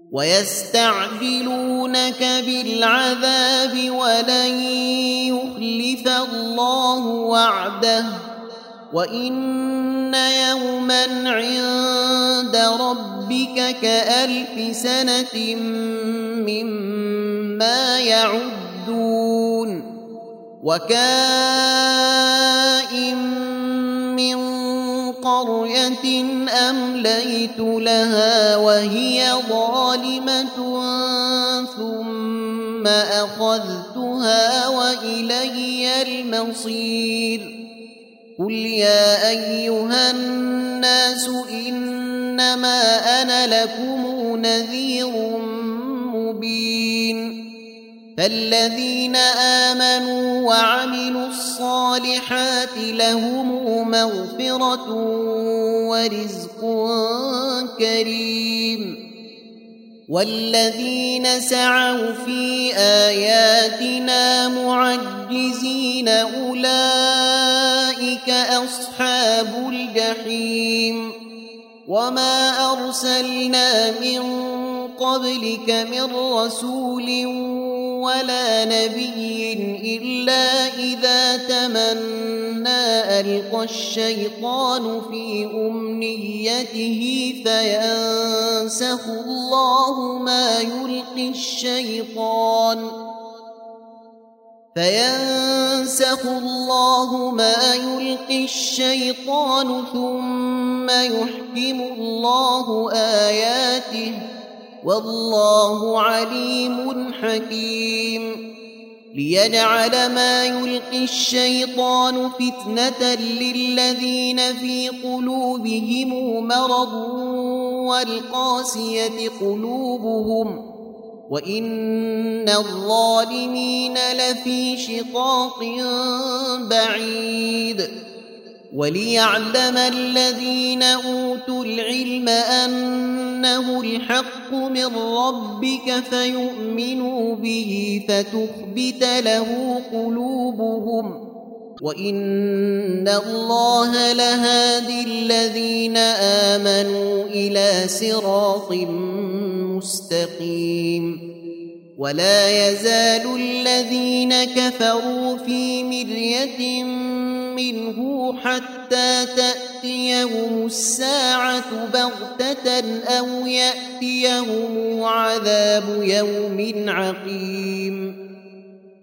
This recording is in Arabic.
ويستعجلونك بالعذاب ولن يخلف الله وعده وإن يوما عند ربك كألف سنة مما يعدون وكائن من قرية أمليت لها وهي ظالمة ثم أخذتها وإلي المصير قل يا أيها الناس إنما أنا لكم نذير مبين فالذين آمنوا وعملوا الصالحات لهم مغفرة ورزق كريم والذين سعوا في آياتنا معجزين أولئك أصحاب الجحيم وما أرسلنا من قبلك من رسول ولا نبي إلا إذا تمنى ألقى الشيطان في فينسخ الله ما يلقي الشيطان ثم يحكم الله آياته والله عليم حكيم ليجعل ما يلقي الشيطان فتنة للذين في قلوبهم مرض والقاسية قلوبهم وإن الظالمين لفي شقاق بعيد وليعلم الذين أوتوا العلم أنه الحق من ربك فيؤمنوا به فتخبت له قلوبهم وإن الله لهادي الذين آمنوا إلى صراط مستقيم ولا يزال الذين كفروا في مرية منه حتى تأتيهم الساعة بغتة أو يأتيهم عذاب يوم عقيم